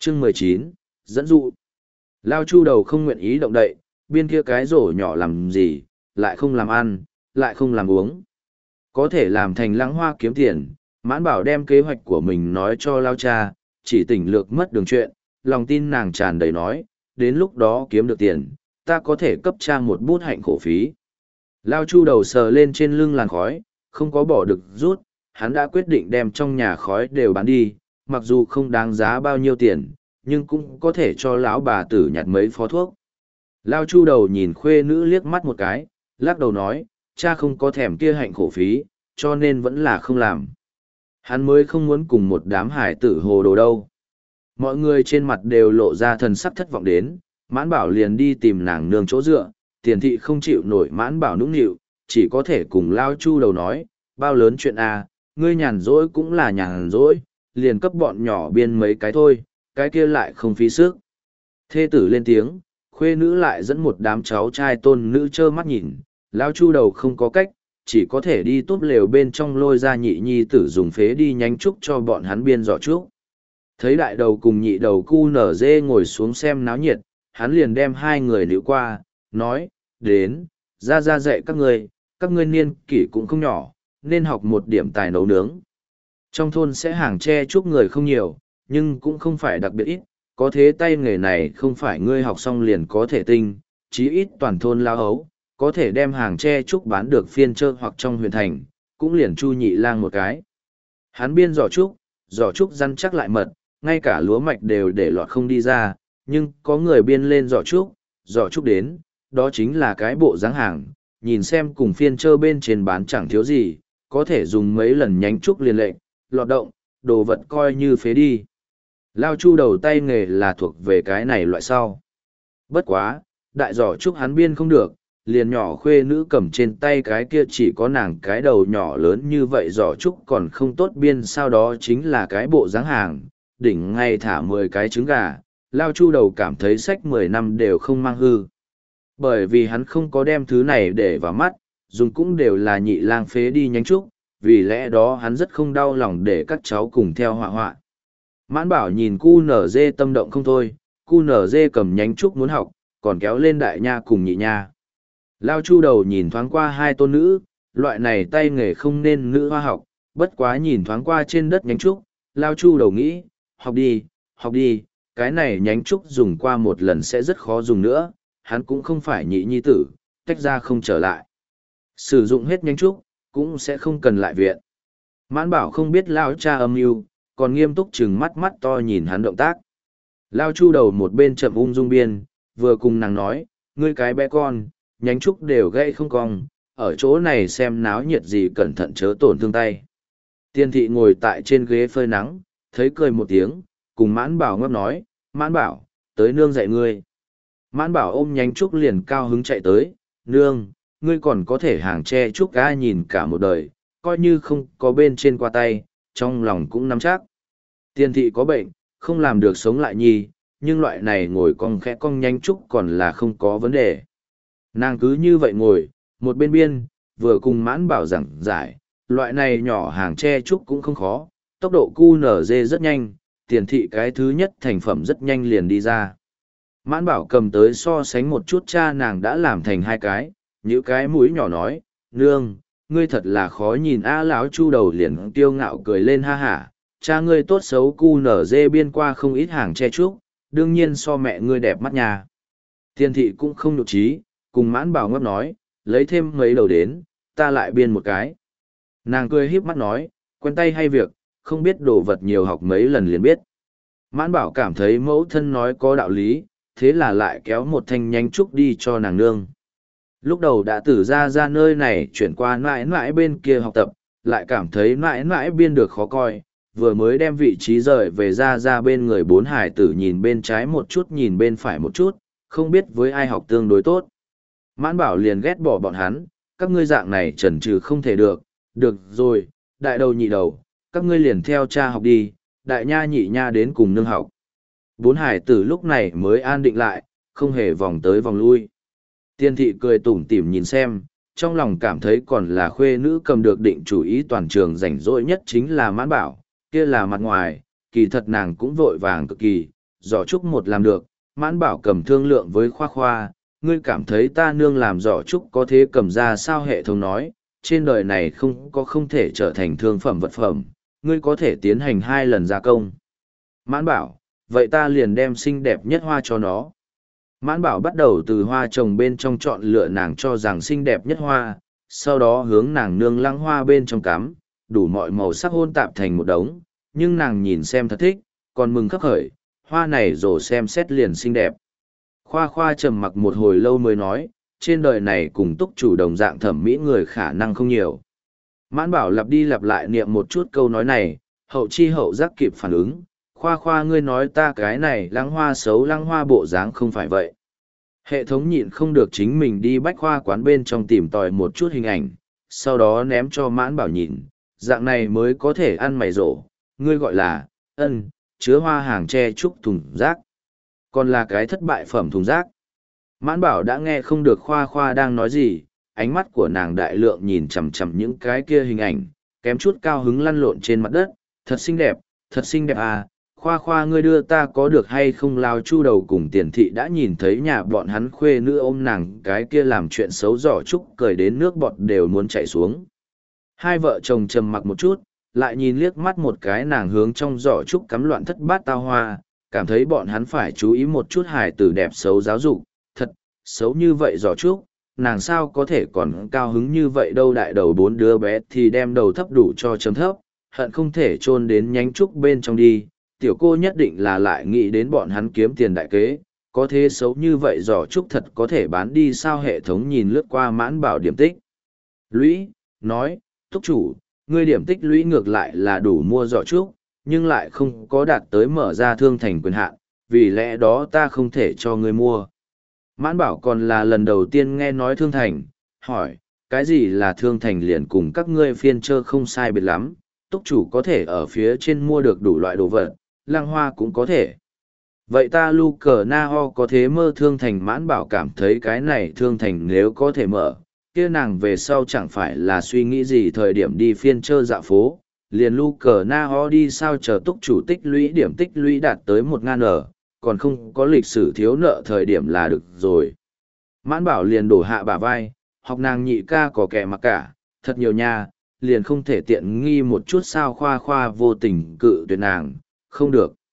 Chương 19, dẫn dụ. Lao Chu đầu không nguyện ý động đậy, biên kia cái rổ nhỏ làm gì, lại không làm ăn, lại không làm uống. Có thể làm thành lãng hoa kiếm tiền, Mãn Bảo đem kế hoạch của mình nói cho Lao cha, chỉ tỉnh lược mất đường chuyện, lòng tin nàng tràn đầy nói, đến lúc đó kiếm được tiền, ta có thể cấp cha một bút hạnh khổ phí. Lao Chu đầu sờ lên trên lưng làn khói, không có bỏ được rút, hắn đã quyết định đem trong nhà khói đều bán đi, mặc dù không đáng giá bao nhiêu tiền, nhưng cũng có thể cho lão bà tử nhặt mấy phó thuốc. Lao Chu đầu nhìn khuê nữ liếc mắt một cái, lắc đầu nói, cha không có thèm kia hạnh khổ phí, cho nên vẫn là không làm. Hắn mới không muốn cùng một đám hải tử hồ đồ đâu. Mọi người trên mặt đều lộ ra thần sắc thất vọng đến, Mãn Bảo liền đi tìm nàng nương chỗ dựa, Tiền thị không chịu nổi Mãn Bảo nũng nịu, chỉ có thể cùng Lao Chu đầu nói, bao lớn chuyện à, ngươi nhàn rỗi cũng là nhàn rỗi, liền cấp bọn nhỏ biên mấy cái thôi, cái kia lại không phí sức. Thê tử lên tiếng, khuê nữ lại dẫn một đám cháu trai tôn nữ trơ mắt nhìn, Lao Chu đầu không có cách, chỉ có thể đi túp lều bên trong lôi ra nhị nhi tử dùng phế đi nhánh trúc cho bọn hắn biên giỏ trúc. Thấy đại đầu cùng nhị đầu cu nở dê ngồi xuống xem náo nhiệt, hắn liền đem hai người nữ qua, nói, đến, ra dạy các ngươi niên kỷ cũng không nhỏ, nên học một điểm tài nấu nướng. Trong thôn sẽ hàng tre trúc người không nhiều, nhưng cũng không phải đặc biệt ít, có thế tay nghề này không phải ngươi học xong liền có thể tinh, chí ít toàn thôn lao hấu, có thể đem hàng tre trúc bán được phiên trơ hoặc trong huyện thành, cũng liền Chu Nhị Lang một cái. Hắn biên giỏ trúc rắn chắc lại mật, ngay cả lúa mạch đều để lọt không đi ra, nhưng có người biên lên giỏ trúc đến, đó chính là cái bộ dáng hàng, nhìn xem cùng phiên trơ bên trên bán chẳng thiếu gì, có thể dùng mấy lần nhánh trúc liền lệnh, lọt động, đồ vật coi như phế đi. Lao Chu đầu tay nghề là thuộc về cái này loại sau. Bất quá, đại giỏ trúc hắn biên không được, liền nhỏ khuê nữ cầm trên tay cái kia chỉ có nàng cái đầu nhỏ lớn như vậy giỏ trúc còn không tốt biên, sau đó chính là cái bộ dáng hàng, đỉnh ngay thả 10 cái trứng gà, Lao Chu đầu cảm thấy sách 10 năm đều không mang hư. Bởi vì hắn không có đem thứ này để vào mắt, dùng cũng đều là Nhị Lang phế đi nhánh trúc, vì lẽ đó hắn rất không đau lòng để các cháu cùng theo họa họa. Mãn Bảo nhìn cu nở dê tâm động không thôi, cu nở dê cầm nhánh trúc muốn học, còn kéo lên đại nha cùng nhị nha. Lao Chu đầu nhìn thoáng qua hai tôn nữ, loại này tay nghề không nên nữ hoa học, bất quá nhìn thoáng qua trên đất nhánh trúc, Lao Chu đầu nghĩ, học đi, cái này nhánh trúc dùng qua một lần sẽ rất khó dùng nữa, hắn cũng không phải nhị nhi tử, tách ra không trở lại. Sử dụng hết nhánh trúc, cũng sẽ không cần lại viện. Mãn Bảo không biết Lao cha âm mưu, còn nghiêm túc chừng mắt to nhìn hắn động tác. Lao Chu đầu một bên chậm ung dung biên, vừa cùng nàng nói, ngươi cái bé con, nhánh trúc đều gãy không cong, ở chỗ này xem náo nhiệt gì cẩn thận chớ tổn thương tay. Tiên thị ngồi tại trên ghế phơi nắng, thấy cười một tiếng, cùng Mãn Bảo ngấp nói, Mãn Bảo, tới nương dạy ngươi. Mãn Bảo ôm nhánh trúc liền cao hứng chạy tới, nương, ngươi còn có thể hàng tre trúc ga nhìn cả một đời, coi như không có bên trên qua tay, trong lòng cũng nắm chắc. Tiên thị có bệnh, không làm được sống lại nhi, nhưng loại này ngồi cong khẽ cong nhánh trúc còn là không có vấn đề. Nàng cứ như vậy ngồi, một bên biên, vừa cùng Mãn Bảo giảng giải, loại này nhỏ hàng tre trúc cũng không khó, tốc độ cu nở dê rất nhanh, tiền thị cái thứ nhất thành phẩm rất nhanh liền đi ra. Mãn Bảo cầm tới so sánh một chút, cha nàng đã làm thành hai cái, những cái mũi nhỏ nói, nương, ngươi thật là khó nhìn. Lão Chu đầu liền tiêu ngạo cười lên, ha hả, cha ngươi tốt xấu cu nở dê biên qua không ít hàng che trúc, đương nhiên so mẹ ngươi đẹp mắt nhà. Tiền thị cũng không nhục trí, cùng Mãn Bảo ngấp nói, lấy thêm mấy đầu đến, ta lại biên một cái. Nàng cười híp mắt nói, quen tay hay việc, không biết đồ vật nhiều học mấy lần liền biết. Mãn Bảo cảm thấy mẫu thân nói có đạo lý, thế là lại kéo một thanh nhánh trúc đi cho nàng nương. Lúc đầu đã tử ra nơi này chuyển qua mãi mãi bên kia học tập, lại cảm thấy mãi mãi biên được khó coi, vừa mới đem vị trí rời về ra bên người bốn hải tử, nhìn bên trái một chút nhìn bên phải một chút, không biết với ai học tương đối tốt. Mãn Bảo liền ghét bỏ bọn hắn, các ngươi dạng này chần chừ không thể được rồi, đại đầu nhị đầu, các ngươi liền theo cha học đi, đại nha nhị nha đến cùng nương học. Bốn hải tử lúc này mới an định lại, không hề vòng tới vòng lui. Tiên thị cười tủm tỉm nhìn xem, trong lòng cảm thấy còn là khuê nữ cầm được định chủ ý, toàn trường rảnh rỗi nhất chính là Mãn Bảo, kia là mặt ngoài, kỳ thật nàng cũng vội vàng cực kỳ, giỏ trúc một làm được, Mãn Bảo cầm thương lượng với Khoa Khoa, ngươi cảm thấy ta nương làm giỏ trúc có thế cầm ra sao? Hệ thống nói, trên đời này không thể trở thành thương phẩm vật phẩm, ngươi có thể tiến hành 2 lần gia công. Mãn Bảo, vậy ta liền đem xinh đẹp nhất hoa cho nó. Mãn Bảo bắt đầu từ hoa trồng bên trong chọn lựa nàng cho rằng xinh đẹp nhất hoa, sau đó hướng nàng nương lăng hoa bên trong cắm, đủ mọi màu sắc hôn tạp thành một đống, nhưng nàng nhìn xem thật thích, còn mừng khắc khởi, hoa này rồi xem xét liền xinh đẹp. Khoa Khoa trầm mặc một hồi lâu mới nói, trên đời này cùng túc chủ đồng dạng thẩm mỹ người khả năng không nhiều. Mãn Bảo lặp đi lặp lại niệm một chút câu nói này, hậu chi hậu giác kịp phản ứng, Khoa Khoa ngươi nói ta cái này lăng hoa xấu, lăng hoa bộ dáng không phải vậy. Hệ thống nhịn không được chính mình đi bách khoa quán bên trong tìm tòi một chút hình ảnh, sau đó ném cho Mãn Bảo nhìn, dạng này mới có thể ăn mày rổ, ngươi gọi là, chứa hoa hàng tre trúc thùng rác. Còn là cái thất bại phẩm thùng rác. Mãn Bảo đã nghe không được Khoa Khoa đang nói gì, ánh mắt của nàng đại lượng nhìn chằm chằm những cái kia hình ảnh, kém chút cao hứng lăn lộn trên mặt đất, thật xinh đẹp à, Khoa Khoa ngươi đưa ta có được hay không? Lao Chu đầu cùng Tiền Thị đã nhìn thấy nhà bọn hắn khuê nữ ôm nàng cái kia làm chuyện xấu giỏ trúc cười đến nước bọt đều muốn chảy xuống. Hai vợ chồng trầm mặc một chút, lại nhìn liếc mắt một cái nàng hướng trong giỏ trúc cắm loạn thất bát tao hoa, cảm thấy bọn hắn phải chú ý một chút hài tử đẹp xấu giáo dục, thật, xấu như vậy giỏ trúc, nàng sao có thể còn cao hứng như vậy đâu. Đại đầu 4 đứa bé thì đem đầu thấp đủ cho chấm thấp, hận không thể chôn đến nhánh trúc bên trong đi, tiểu cô nhất định là lại nghĩ đến bọn hắn kiếm tiền đại kế, có thế xấu như vậy giỏ trúc thật có thể bán đi sao? Hệ thống nhìn lướt qua Mãn Bảo điểm tích lũy, nói, túc chủ, ngươi điểm tích lũy ngược lại là đủ mua giỏ trúc, nhưng lại không có đạt tới mở ra thương thành quyền hạn, vì lẽ đó ta không thể cho ngươi mua. Mãn Bảo còn là lần đầu tiên nghe nói thương thành, hỏi, cái gì là thương thành? Liền cùng các ngươi phiên chơ không sai biệt lắm, túc chủ có thể ở phía trên mua được đủ loại đồ vật, lăng hoa cũng có thể. Vậy ta lu cờ na ho có thế mơ thương thành? Mãn Bảo cảm thấy cái này thương thành nếu có thể mở, kia nàng về sau chẳng phải là suy nghĩ gì thời điểm đi phiên chơ dạo phố, liền lu cờ na ho đi sao? Chờ túc chủ tích lũy điểm tích lũy đạt tới 1000 ở, còn không có lịch sử thiếu nợ thời điểm là được rồi. Mãn Bảo liền đổ hạ bả vai, học nàng nhị ca có kẻ mặc cả, thật nhiều nha, liền không thể tiện nghi một chút sao? Khoa Khoa vô tình cự tuyệt nàng, không được.